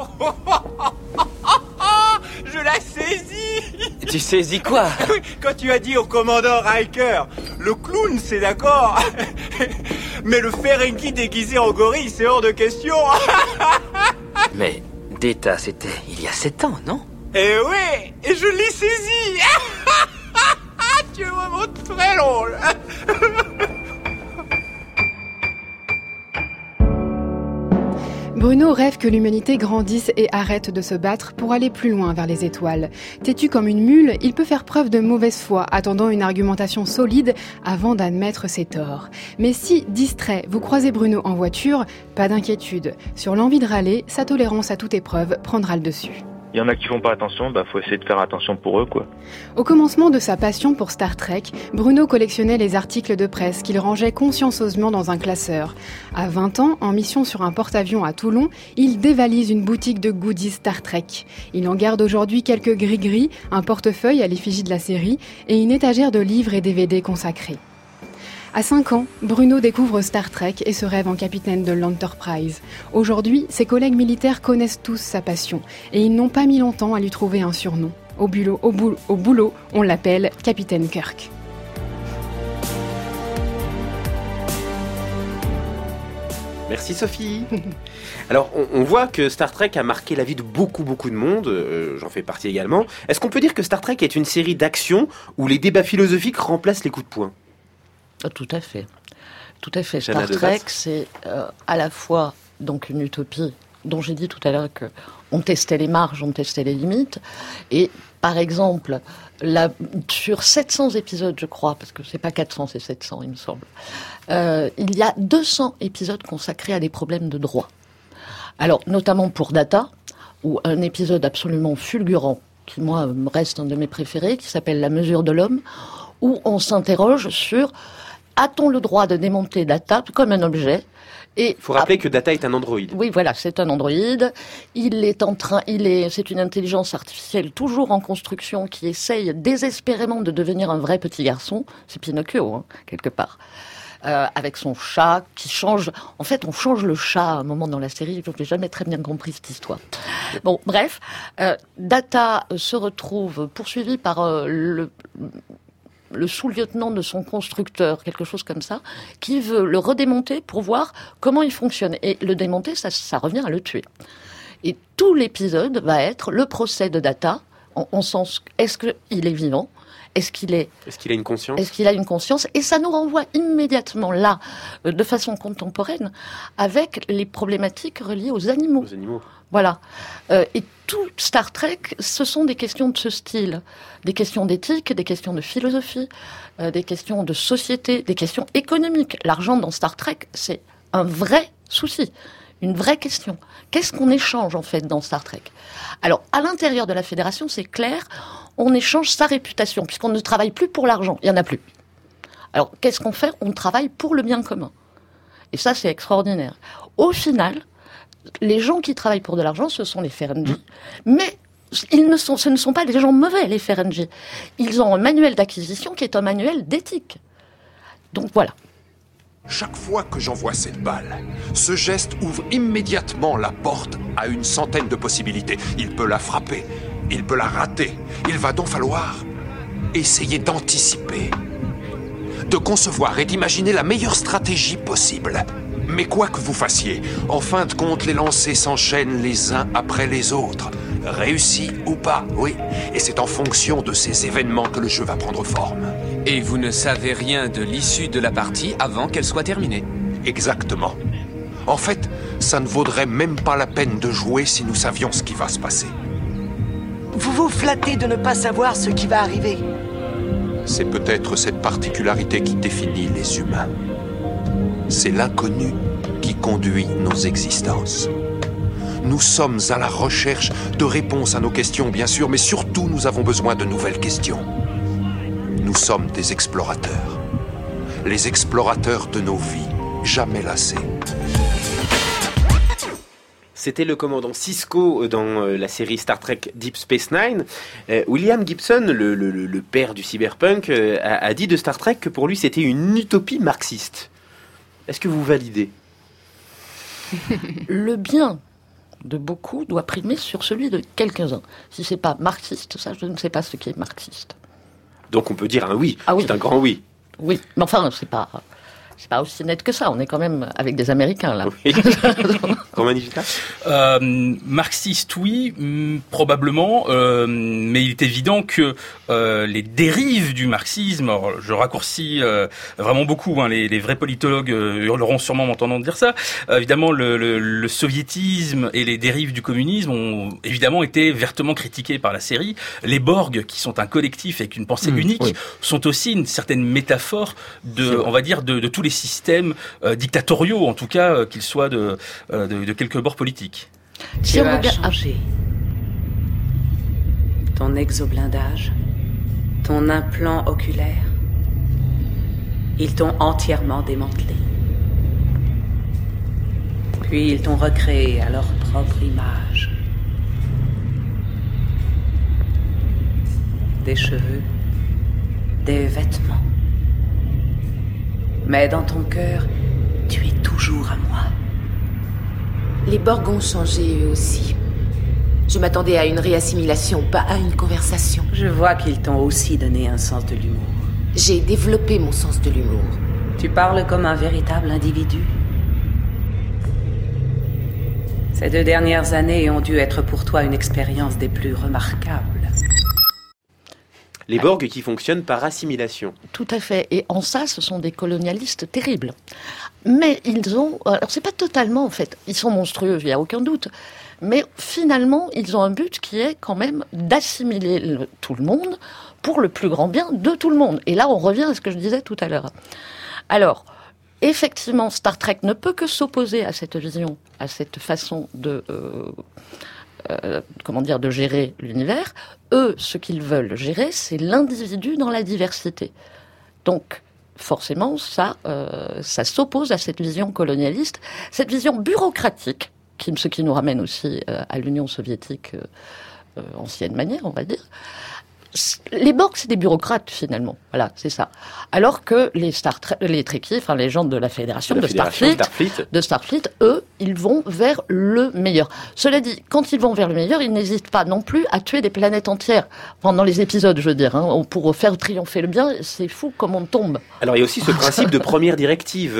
Je l'ai saisi. Tu saisis quoi? Quand tu as dit au commandant Riker, le clown c'est d'accord, mais le Ferengi déguisé en gorille c'est hors de question. Mais Data, c'était il y a 7 ans, non? Eh oui, et je l'ai saisi. Tu es vraiment très drôle. Bruno rêve que l'humanité grandisse et arrête de se battre pour aller plus loin vers les étoiles. Têtu comme une mule, il peut faire preuve de mauvaise foi, attendant une argumentation solide avant d'admettre ses torts. Mais si, distrait, vous croisez Bruno en voiture, pas d'inquiétude. Sur l'envie de râler, sa tolérance à toute épreuve prendra le dessus. Il y en a qui font pas attention, faut essayer de faire attention pour eux, quoi. Au commencement de sa passion pour Star Trek, Bruno collectionnait les articles de presse qu'il rangeait consciencieusement dans un classeur. À 20 ans, en mission sur un porte-avions à Toulon, il dévalise une boutique de goodies Star Trek. Il en garde aujourd'hui quelques gris-gris, un portefeuille à l'effigie de la série et une étagère de livres et DVD consacrés. À 5 ans, Bruno découvre Star Trek et se rêve en capitaine de l'Enterprise. Aujourd'hui, ses collègues militaires connaissent tous sa passion et ils n'ont pas mis longtemps à lui trouver un surnom. Au boulot, on l'appelle Capitaine Kirk. Merci Sophie. Alors, on voit que Star Trek a marqué la vie de beaucoup de monde, j'en fais partie également. Est-ce qu'on peut dire que Star Trek est une série d'action où les débats philosophiques remplacent les coups de poing ? Tout à fait. Tout à fait. Star Trek, c'est à la fois donc une utopie dont j'ai dit tout à l'heure qu'on testait les marges, on testait les limites. Et par exemple, sur 700 épisodes, je crois, parce que c'est pas 400, c'est 700, il me semble, il y a 200 épisodes consacrés à des problèmes de droit. Alors, notamment pour Data, ou un épisode absolument fulgurant, qui moi reste un de mes préférés, qui s'appelle La mesure de l'homme, où on s'interroge sur a-t-on le droit de démonter Data comme un objet? Il faut rappeler que Data est un androïde. Oui, voilà, c'est un androïde. C'est une intelligence artificielle toujours en construction qui essaye désespérément de devenir un vrai petit garçon. C'est Pinocchio, quelque part. Avec son chat qui change. En fait, on change le chat à un moment dans la série. Je n'ai jamais très bien compris cette histoire. Bon, bref, Data se retrouve poursuivi par le sous-lieutenant de son constructeur, quelque chose comme ça, qui veut le redémonter pour voir comment il fonctionne. Et le démonter, ça revient à le tuer. Et tout l'épisode va être le procès de Data, en sens, est-ce qu'il est vivant ? Est-ce qu'il a une conscience ? Est-ce qu'il a une conscience ? Et ça nous renvoie immédiatement là, de façon contemporaine, avec les problématiques reliées aux animaux. Voilà. Et tout Star Trek, ce sont des questions de ce style. Des questions d'éthique, des questions de philosophie, des questions de société, des questions économiques. L'argent dans Star Trek, c'est un vrai souci. Une vraie question. Qu'est-ce qu'on échange, en fait, dans Star Trek ? Alors, à l'intérieur de la Fédération, c'est clair, on échange sa réputation, puisqu'on ne travaille plus pour l'argent. Il n'y en a plus. Alors, qu'est-ce qu'on fait ? On travaille pour le bien commun. Et ça, c'est extraordinaire. Au final, les gens qui travaillent pour de l'argent, ce sont les Ferengi. Mais ce ne sont pas des gens mauvais, les Ferengi. Ils ont un manuel d'acquisition qui est un manuel d'éthique. Donc, voilà. Chaque fois que j'envoie cette balle, ce geste ouvre immédiatement la porte à une centaine de possibilités. Il peut la frapper, il peut la rater. Il va donc falloir essayer d'anticiper, de concevoir et d'imaginer la meilleure stratégie possible. Mais quoi que vous fassiez, en fin de compte, les lancers s'enchaînent les uns après les autres. Réussi ou pas, oui. Et c'est en fonction de ces événements que le jeu va prendre forme. Et vous ne savez rien de l'issue de la partie avant qu'elle soit terminée. Exactement. En fait, ça ne vaudrait même pas la peine de jouer si nous savions ce qui va se passer. Vous vous flattez de ne pas savoir ce qui va arriver. C'est peut-être cette particularité qui définit les humains. C'est l'inconnu qui conduit nos existences. Nous sommes à la recherche de réponses à nos questions, bien sûr, mais surtout nous avons besoin de nouvelles questions. Nous sommes des explorateurs. Les explorateurs de nos vies, jamais lassés. C'était le commandant Sisko dans la série Star Trek Deep Space Nine. William Gibson, le père du cyberpunk, a dit de Star Trek que pour lui c'était une utopie marxiste. Est-ce que vous validez ? Le bien de beaucoup doit primer sur celui de quelques-uns. Si c'est pas marxiste, ça je ne sais pas ce qui est marxiste. Donc on peut dire un oui. Ah oui. C'est un grand oui. Oui, mais enfin c'est pas aussi net que ça. On est quand même avec des Américains là. Oui. Romain Nigita ? Marxiste, oui, probablement, mais il est évident que les dérives du marxisme, alors, je raccourcis vraiment beaucoup, les vrais politologues hurleront sûrement m'entendant dire ça, évidemment le soviétisme et les dérives du communisme ont évidemment été vertement critiqués par la série. Les Borg, qui sont un collectif avec une pensée unique, sont aussi une certaine métaphore on va dire, de tous les systèmes dictatoriaux, en tout cas, qu'ils soient de quelque bord politique. Tu as changé. Ton exoblindage, ton implant oculaire, ils t'ont entièrement démantelé. Puis ils t'ont recréé à leur propre image. Des cheveux, des vêtements. Mais dans ton cœur, tu es toujours à moi. Les Borg ont changé eux aussi. Je m'attendais à une réassimilation, pas à une conversation. Je vois qu'ils t'ont aussi donné un sens de l'humour. J'ai développé mon sens de l'humour. Tu parles comme un véritable individu. Ces 2 dernières années ont dû être pour toi une expérience des plus remarquables. Les Borg qui fonctionnent par assimilation. Tout à fait. Et en ça, ce sont des colonialistes terribles. Mais ils ont... Alors, c'est pas totalement, en fait. Ils sont monstrueux, il n'y a aucun doute. Mais finalement, ils ont un but qui est quand même d'assimiler tout le monde pour le plus grand bien de tout le monde. Et là, on revient à ce que je disais tout à l'heure. Alors, effectivement, Star Trek ne peut que s'opposer à cette vision, à cette façon de de gérer l'univers. Eux, ce qu'ils veulent gérer, c'est l'individu dans la diversité. Donc, forcément, ça s'oppose à cette vision colonialiste, cette vision bureaucratique, ce qui nous ramène aussi à l'Union soviétique ancienne manière, on va dire. Les Borg, c'est des bureaucrates, finalement. Voilà, c'est ça. Alors que les Trekkies, enfin, les gens de la Fédération, de Starfleet, eux, ils vont vers le meilleur. Cela dit, quand ils vont vers le meilleur, ils n'hésitent pas non plus à tuer des planètes entières. Pendant les épisodes, je veux dire, pour faire triompher le bien, c'est fou comme on tombe. Alors, il y a aussi ce principe de première directive,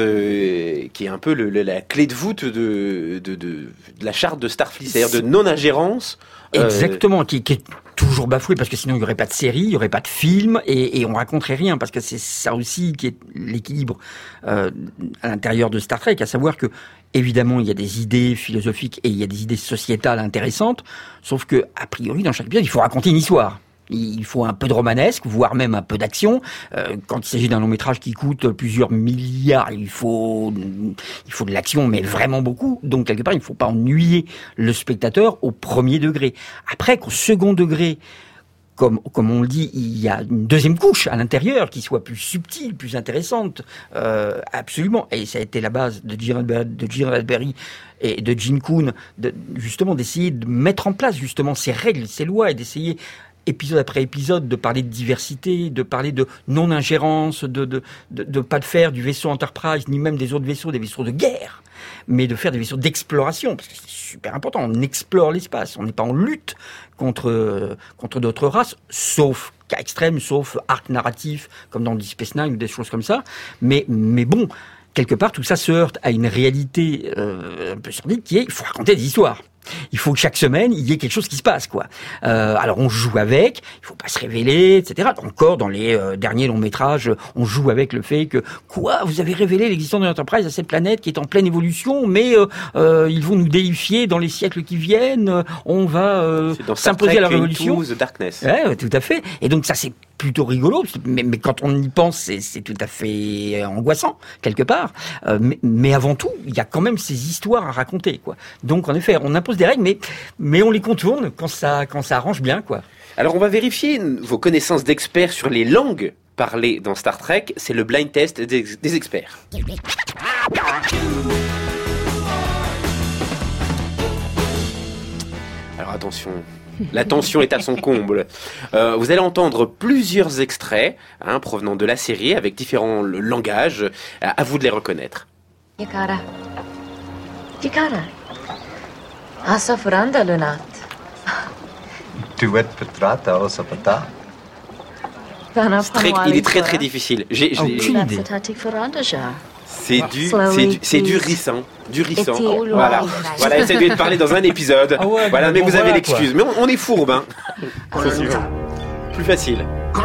qui est un peu la clé de voûte de la charte de Starfleet, c'est-à-dire de non-ingérence. Exactement, qui est toujours bafoué, parce que sinon il n'y aurait pas de série, il n'y aurait pas de film, et on raconterait rien, parce que c'est ça aussi qui est l'équilibre à l'intérieur de Star Trek, à savoir que, évidemment, il y a des idées philosophiques et il y a des idées sociétales intéressantes, sauf que, a priori, dans chaque épisode, il faut raconter une histoire. Il faut un peu de romanesque, voire même un peu d'action. Quand il s'agit d'un long métrage qui coûte plusieurs milliards, il faut de l'action, mais vraiment beaucoup. Donc, quelque part, il ne faut pas ennuyer le spectateur au premier degré. Après, qu'au second degré, comme on le dit, il y a une deuxième couche à l'intérieur qui soit plus subtile, plus intéressante, absolument. Et ça a été la base de Gene Roddenberry et de Gene Coon, justement d'essayer de mettre en place justement ces règles, ces lois, et d'essayer épisode après épisode, de parler de diversité, de parler de non-ingérence, de pas de faire du vaisseau Enterprise, ni même des autres vaisseaux, des vaisseaux de guerre, mais de faire des vaisseaux d'exploration, parce que c'est super important, on explore l'espace, on n'est pas en lutte contre d'autres races, sauf cas extrême, sauf arc narratif, comme dans Deep Space Nine ou des choses comme ça, mais bon, quelque part, tout ça se heurte à une réalité un peu sordide qui est, il faut raconter des histoires. Il faut que chaque semaine, il y ait quelque chose qui se passe, quoi. Alors on joue avec, il faut pas se révéler, etc. Encore dans les derniers longs métrages, on joue avec le fait que, vous avez révélé l'existence de l'Enterprise à cette planète qui est en pleine évolution, mais ils vont nous déifier dans les siècles qui viennent, on va s'imposer à la révolution. Into the Darkness. Ouais, tout à fait. Et donc ça, c'est plutôt rigolo, mais quand on y pense, c'est tout à fait angoissant, quelque part. Mais avant tout, il y a quand même ces histoires à raconter, quoi. Donc, en effet, on impose des règles, mais on les contourne quand ça arrange bien, quoi. Alors, on va vérifier vos connaissances d'experts sur les langues parlées dans Star Trek. C'est le blind test des experts. Alors, attention. La tension est à son comble. Vous allez entendre plusieurs extraits provenant de la série avec différents langages. À vous de les reconnaître. Yikara. Asafuranda lunat. Tuet petrata osapata. Il est très très difficile. J'ai aucune idée. C'est du rissant. Voilà, essayez de parler dans un épisode. Voilà, mais vous avez l'excuse. Mais on est fourbe, hein. Plus facile.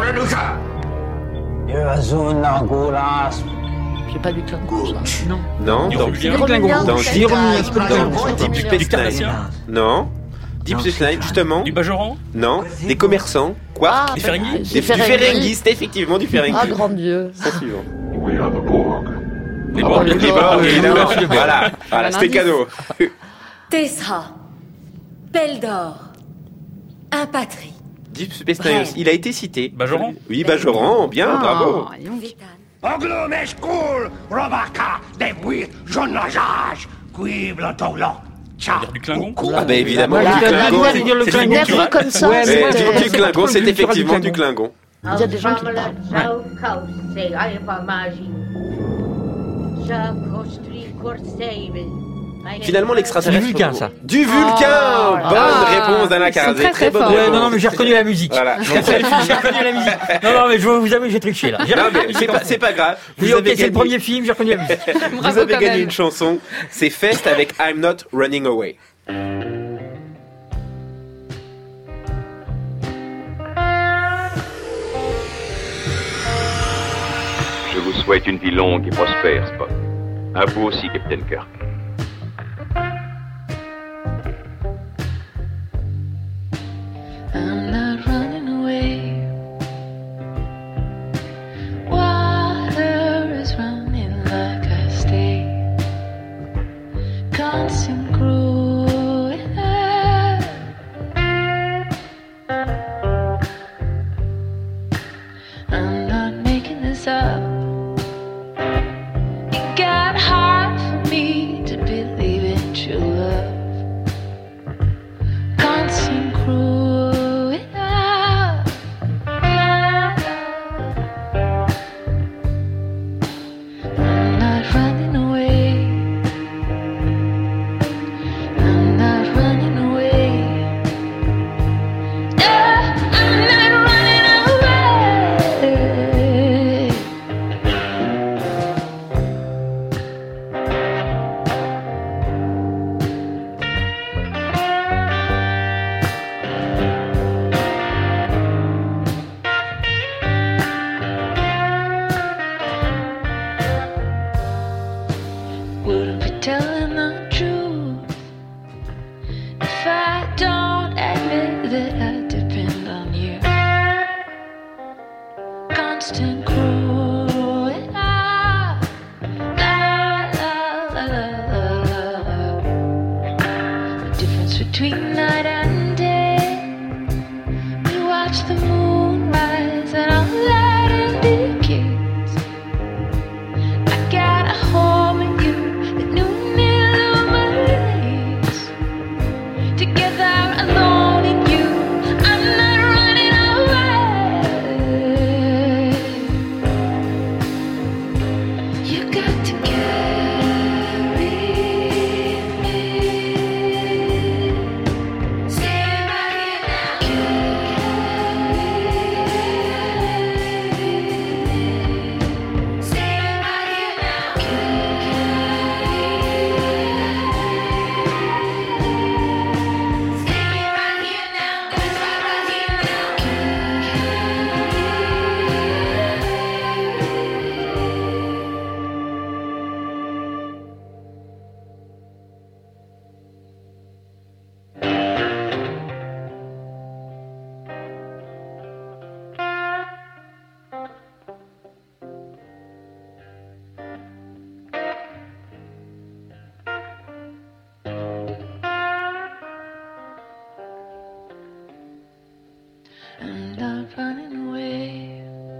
J'ai pas du Klingon, ça. Non. Du Klingon. Dans Deep Space Nine. Non. Deep Space Nine, justement. Du Bajoran. Non. Des commerçants. Quoi? Des Ferengis. Du Ferengi, c'est effectivement du Ferengi. Ah, grand Dieu. C'est suivant. Les Borg, évidemment. Voilà, c'était cadeau. Tessra. Beldor. Impatrie. Deep Space Nine, il a été cité. Bajoran. Oui, Bajoran, bien, bravo. Du Klingon. Ah ben évidemment, du Klingon. Comme ça. Du Klingon, c'est effectivement du Klingon. Il y a des gens qui parlent. Finalement, l'extraterrestre. Du Vulcain, ça. Du Vulcain. Bonne réponse d'Alain Carazé. Très bonne réponse. Non, mais j'ai reconnu la musique. Voilà. J'ai reconnu la musique. Non, mais je vous avoue, j'ai triché, là. Non, mais c'est pas grave. C'est le premier film, j'ai reconnu la musique. Vous avez gagné une chanson. C'est Fest avec I'm Not Running Away. Je vous souhaite une vie longue et prospère, Spock. À vous aussi, Captain Kirk. I'm not running away. Water is running like I stay. Constant growing. this up. It got hard for me to believe in true love. Constant growing up. I'm not running away. I'm not running away. I'm not running away. Wouldn't be telling the truth if I don't admit that I depend on you. Constant growing up. La, la, la, la, la, la. The difference between night and day. We watch the moon rise and our light indicates. I got a home in you that noon illuminates. Together alone in you, I'm not running away. You got to carry me. Stay right here now. Stay right here I'm not running away.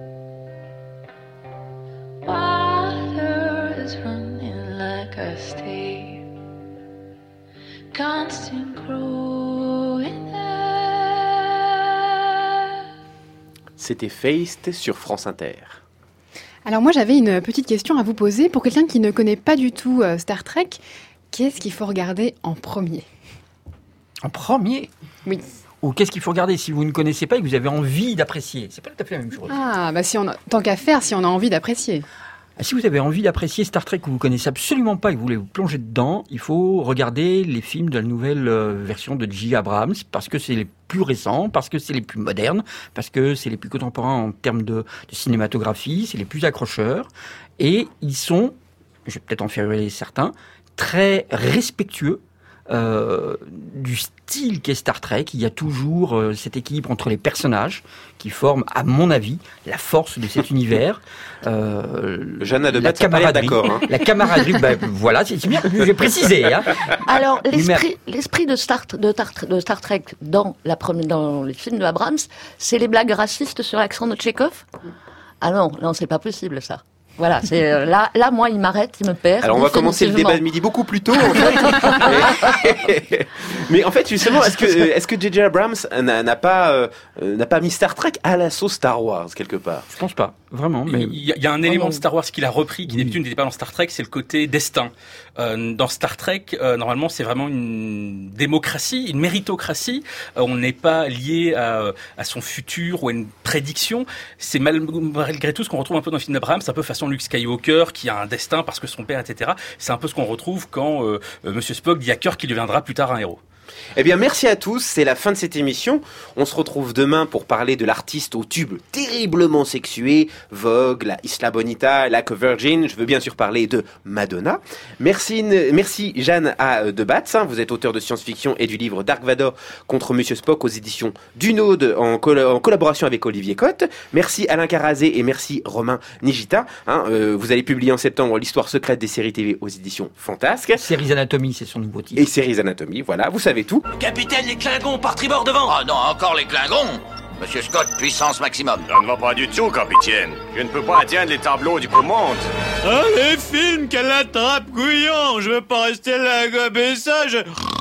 Water is running like I stay. Constant growing up. C'était Feist sur France Inter. Alors moi j'avais une petite question à vous poser. Pour quelqu'un qui ne connaît pas du tout Star Trek, qu'est-ce qu'il faut regarder en premier ? En premier ? Oui. Ou qu'est-ce qu'il faut regarder si vous ne connaissez pas et que vous avez envie d'apprécier ? C'est pas tout à fait la même chose. Ah, bah tant qu'à faire, si on a envie d'apprécier. Si vous avez envie d'apprécier Star Trek que vous connaissez absolument pas et que vous voulez vous plonger dedans, il faut regarder les films de la nouvelle version de J. Abrams, parce que c'est les plus récents, parce que c'est les plus modernes, parce que c'est les plus contemporains en termes de cinématographie, c'est les plus accrocheurs, et ils sont, je vais peut-être en faire certains, très respectueux du style qu'est Star Trek. Il y a toujours cet équilibre entre les personnages qui forment, à mon avis, la force de cet univers. Jeanne de Bat, ça pas l'air d'accord. Hein. La camaraderie, voilà, c'est bien, je vais préciser. Hein. Alors, l'esprit de Star Trek dans les films de Abrams, c'est les blagues racistes sur l'accent de Tchekhov. Ah non, c'est pas possible ça. Voilà, c'est là, moi, il m'arrête, il me perd. Alors, on va commencer le débat de midi beaucoup plus tôt, en fait. Mais en fait, justement, est-ce que J.J. Abrams n'a pas mis Star Trek à la sauce Star Wars, quelque part ? Je pense pas, vraiment. Mais il y a un élément de Star Wars qu'il a repris, qui d'habitude n'était pas dans Star Trek, c'est le côté destin. Dans Star Trek, normalement, c'est vraiment une démocratie, une méritocratie. On n'est pas lié à son futur ou à une prédiction. C'est malgré tout ce qu'on retrouve un peu dans le film d'Abrams, c'est un peu façon Luke Skywalker qui a un destin parce que son père, etc. C'est un peu ce qu'on retrouve quand Monsieur Spock dit à Kirk qu'il deviendra plus tard un héros. Eh bien, merci à tous. C'est la fin de cette émission. On se retrouve demain pour parler de l'artiste au tube terriblement sexué, Vogue, la Isla Bonita, Like a Virgin. Je veux bien sûr parler de Madonna. Merci Jeanne A. de Batz. Vous êtes auteur de science-fiction et du livre Dark Vador contre Monsieur Spock aux éditions Dunod en collaboration avec Olivier Cotte. Merci Alain Carazé et merci Romain Nigita. Vous allez publier en septembre l'histoire secrète des séries TV aux éditions Fantasques. Séries Anatomy, c'est son nouveau titre. Et Séries Anatomy, voilà, vous savez tout. Capitaine, les Klingons par tribord devant. Ah non, encore les Klingons. Monsieur Scott, puissance maximum. Ça ne va pas du tout, capitaine. Je ne peux pas atteindre les tableaux du commande. Ah, les films, qu'elle attrape, couillon. Je veux pas rester là à gober ça,